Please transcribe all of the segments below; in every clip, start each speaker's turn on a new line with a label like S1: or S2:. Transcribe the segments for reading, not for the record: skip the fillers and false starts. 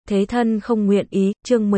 S1: Thế thân không nguyện ý, chương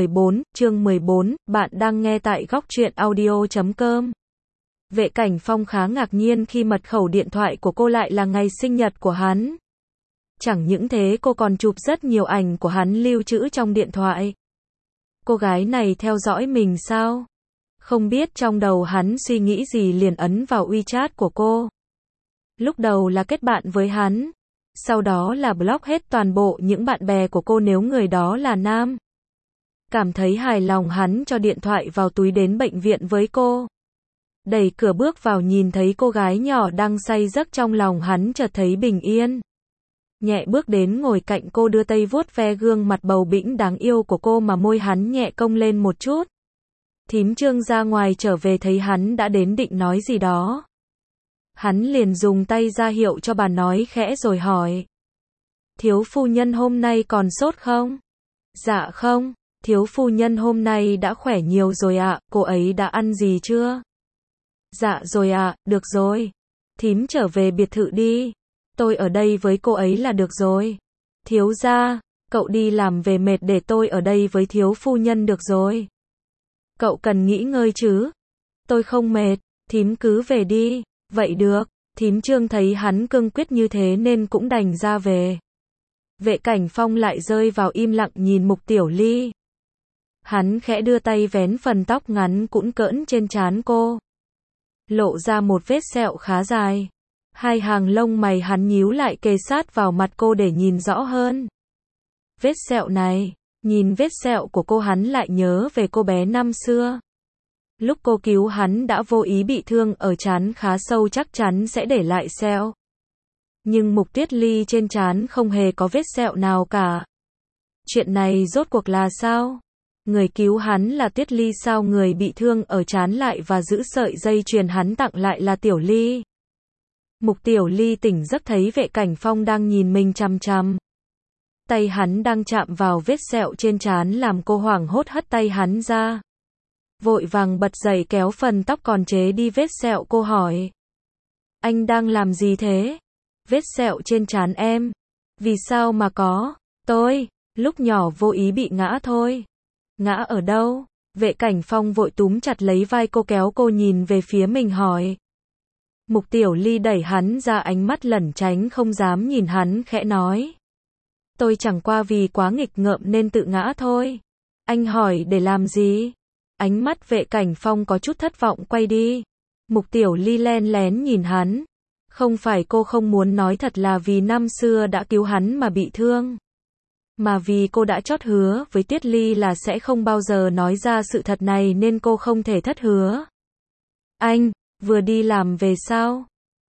S1: 14, bạn đang nghe tại góc truyện audio.com. Vệ Cảnh Phong khá ngạc nhiên khi mật khẩu điện thoại của cô lại là ngày sinh nhật của hắn. Chẳng những thế cô còn chụp rất nhiều ảnh của hắn lưu trữ trong điện thoại. Cô gái này theo dõi mình sao? Không biết trong đầu hắn suy nghĩ gì liền ấn vào WeChat của cô. Lúc đầu là kết bạn với hắn. Sau đó là block hết toàn bộ những bạn bè của cô nếu người đó là nam. Cảm thấy hài lòng hắn cho điện thoại vào túi đến bệnh viện với cô. Đẩy cửa bước vào nhìn thấy cô gái nhỏ đang say giấc trong lòng hắn chợt thấy bình yên. Nhẹ bước đến ngồi cạnh cô đưa tay vuốt ve gương mặt bầu bĩnh đáng yêu của cô mà môi hắn nhẹ cong lên một chút. Thím Trương ra ngoài trở về thấy hắn đã đến định nói gì đó. Hắn liền dùng tay ra hiệu cho bà nói khẽ rồi hỏi. Thiếu phu nhân hôm nay còn sốt không? Dạ không, thiếu phu nhân hôm nay đã khỏe nhiều rồi ạ, cô ấy đã ăn gì chưa? Dạ rồi ạ, được rồi. Thím trở về biệt thự đi. Tôi ở đây với cô ấy là được rồi. Thiếu gia, cậu đi làm về mệt để tôi ở đây với thiếu phu nhân được rồi. Cậu cần nghỉ ngơi chứ? Tôi không mệt, thím cứ về đi. Vậy được, thím Trương thấy hắn cương quyết như thế nên cũng đành ra về. Vệ Cảnh Phong lại rơi vào im lặng nhìn Mục Tiểu Ly. Hắn khẽ đưa tay vén phần tóc ngắn cũn cỡn trên trán cô. Lộ ra một vết sẹo khá dài. Hai hàng lông mày hắn nhíu lại kề sát vào mặt cô để nhìn rõ hơn. Vết sẹo này, nhìn vết sẹo của cô hắn lại nhớ về cô bé năm xưa. Lúc cô cứu hắn đã vô ý bị thương ở trán khá sâu chắc chắn sẽ để lại sẹo. Nhưng Mục Tuyết Ly trên trán không hề có vết sẹo nào cả. Chuyện này rốt cuộc là sao? Người cứu hắn là Tuyết Ly sao người bị thương ở trán lại và giữ sợi dây chuyền hắn tặng lại là Tiểu Ly? Mục Tiểu Ly tỉnh giấc thấy Vệ Cảnh Phong đang nhìn mình chằm chằm. Tay hắn đang chạm vào vết sẹo trên trán làm cô hoảng hốt hất tay hắn ra. Vội vàng bật dậy kéo phần tóc còn chế đi vết sẹo cô hỏi. Anh đang làm gì thế? Vết sẹo trên trán em. Vì sao mà có? Tôi, lúc nhỏ vô ý bị ngã thôi. Ngã ở đâu? Vệ Cảnh Phong vội túm chặt lấy vai cô kéo cô nhìn về phía mình hỏi. Mục Tiểu Ly đẩy hắn ra ánh mắt lẩn tránh không dám nhìn hắn khẽ nói. Tôi chẳng qua vì quá nghịch ngợm nên tự ngã thôi. Anh hỏi để làm gì? Ánh mắt Vệ Cảnh Phong có chút thất vọng quay đi. Mục Tiểu Ly len lén nhìn hắn. Không phải cô không muốn nói thật là vì năm xưa đã cứu hắn mà bị thương. Mà vì cô đã chót hứa với Tuyết Ly là sẽ không bao giờ nói ra sự thật này nên cô không thể thất hứa. Anh, vừa đi làm về sao?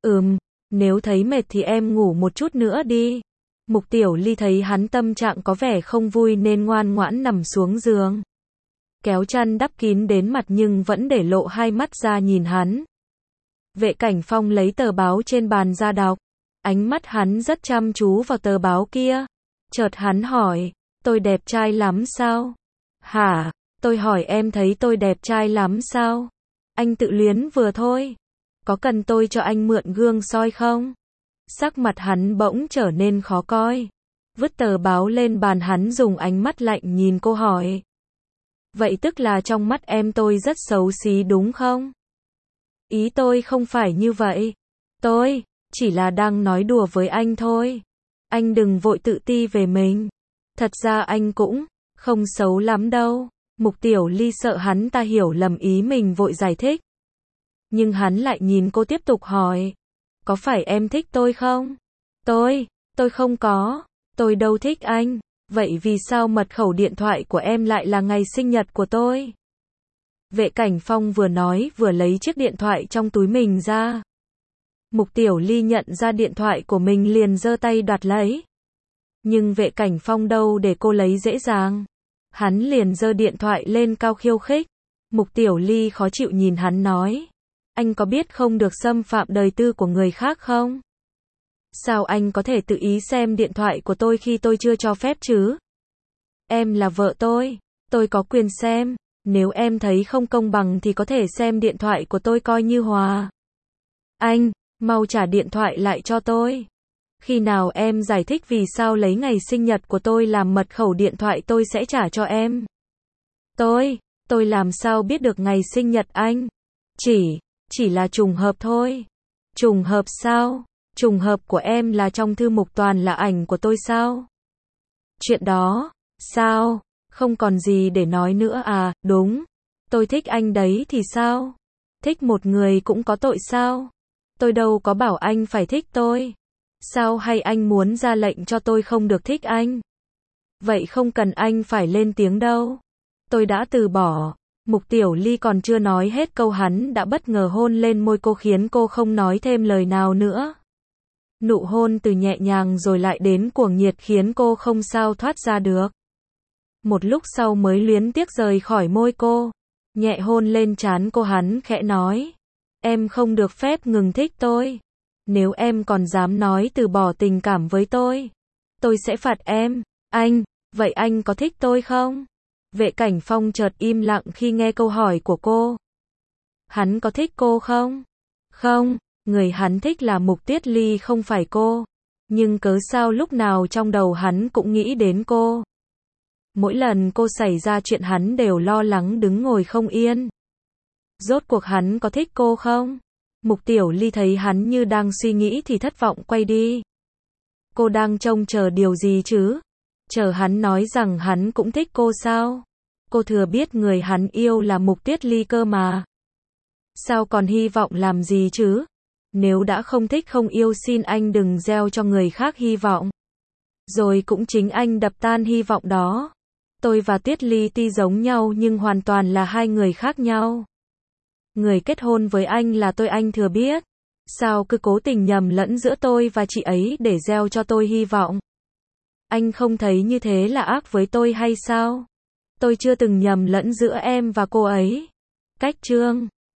S1: Nếu thấy mệt thì em ngủ một chút nữa đi. Mục Tiểu Ly thấy hắn tâm trạng có vẻ không vui nên ngoan ngoãn nằm xuống giường. Kéo chăn đắp kín đến mặt nhưng vẫn để lộ hai mắt ra nhìn hắn. Vệ Cảnh Phong lấy tờ báo trên bàn ra đọc. Ánh mắt hắn rất chăm chú vào tờ báo kia. Chợt hắn hỏi, tôi đẹp trai lắm sao? Hả? Tôi hỏi em thấy tôi đẹp trai lắm sao? Anh tự luyến vừa thôi. Có cần tôi cho anh mượn gương soi không? Sắc mặt hắn bỗng trở nên khó coi. Vứt tờ báo lên bàn hắn dùng ánh mắt lạnh nhìn cô hỏi. Vậy tức là trong mắt em tôi rất xấu xí đúng không? Ý tôi không phải như vậy. Tôi chỉ là đang nói đùa với anh thôi. Anh đừng vội tự ti về mình. Thật ra anh cũng không xấu lắm đâu. Mục Tiểu Ly sợ hắn ta hiểu lầm ý mình vội giải thích. Nhưng hắn lại nhìn cô tiếp tục hỏi. Có phải em thích tôi không? Tôi không có. Tôi đâu thích anh. Vậy vì sao mật khẩu điện thoại của em lại là ngày sinh nhật của tôi? Vệ Cảnh Phong vừa nói vừa lấy chiếc điện thoại trong túi mình ra. Mục Tiểu Ly nhận ra điện thoại của mình liền giơ tay đoạt lấy. Nhưng Vệ Cảnh Phong đâu để cô lấy dễ dàng. Hắn liền giơ điện thoại lên cao khiêu khích. Mục Tiểu Ly khó chịu nhìn hắn nói. Anh có biết không được xâm phạm đời tư của người khác không? Sao anh có thể tự ý xem điện thoại của tôi khi tôi chưa cho phép chứ? Em là vợ tôi có quyền xem. Nếu em thấy không công bằng thì có thể xem điện thoại của tôi coi như hòa. Anh, mau trả điện thoại lại cho tôi. Khi nào em giải thích vì sao lấy ngày sinh nhật của tôi làm mật khẩu điện thoại tôi sẽ trả cho em. Tôi làm sao biết được ngày sinh nhật anh? Chỉ là trùng hợp thôi. Trùng hợp sao? Trùng hợp của em là trong thư mục toàn là ảnh của tôi sao? Chuyện đó, sao? Không còn gì để nói nữa à, đúng. Tôi thích anh đấy thì sao? Thích một người cũng có tội sao? Tôi đâu có bảo anh phải thích tôi. Sao hay anh muốn ra lệnh cho tôi không được thích anh? Vậy không cần anh phải lên tiếng đâu. Tôi đã từ bỏ. Mục Tiểu Ly còn chưa nói hết câu hắn đã bất ngờ hôn lên môi cô khiến cô không nói thêm lời nào nữa. Nụ hôn từ nhẹ nhàng rồi lại đến cuồng nhiệt khiến cô không sao thoát ra được. Một lúc sau mới luyến tiếc rời khỏi môi cô. Nhẹ hôn lên trán cô hắn khẽ nói. Em không được phép ngừng thích tôi. Nếu em còn dám nói từ bỏ tình cảm với tôi sẽ phạt em. Vậy anh có thích tôi không? Vệ Cảnh Phong chợt im lặng khi nghe câu hỏi của cô. Hắn có thích cô không? Không, người hắn thích là Mục Tuyết Ly không phải cô. Nhưng cớ sao lúc nào trong đầu hắn cũng nghĩ đến cô. Mỗi lần cô xảy ra chuyện hắn đều lo lắng đứng ngồi không yên. Rốt cuộc hắn có thích cô không? Mục Tiểu Ly thấy hắn như đang suy nghĩ thì thất vọng quay đi. Cô đang trông chờ điều gì chứ? Chờ hắn nói rằng hắn cũng thích cô sao? Cô thừa biết người hắn yêu là Mục Tuyết Ly cơ mà. Sao còn hy vọng làm gì chứ? Nếu đã không thích không yêu xin anh đừng gieo cho người khác hy vọng. Rồi cũng chính anh đập tan hy vọng đó. Tôi và Tuyết Ly tuy giống nhau nhưng hoàn toàn là hai người khác nhau. Người kết hôn với anh là tôi, anh thừa biết. Sao cứ cố tình nhầm lẫn giữa tôi và chị ấy để gieo cho tôi hy vọng? Anh không thấy như thế là ác với tôi hay sao? Tôi chưa từng nhầm lẫn giữa em và cô ấy. Cách chương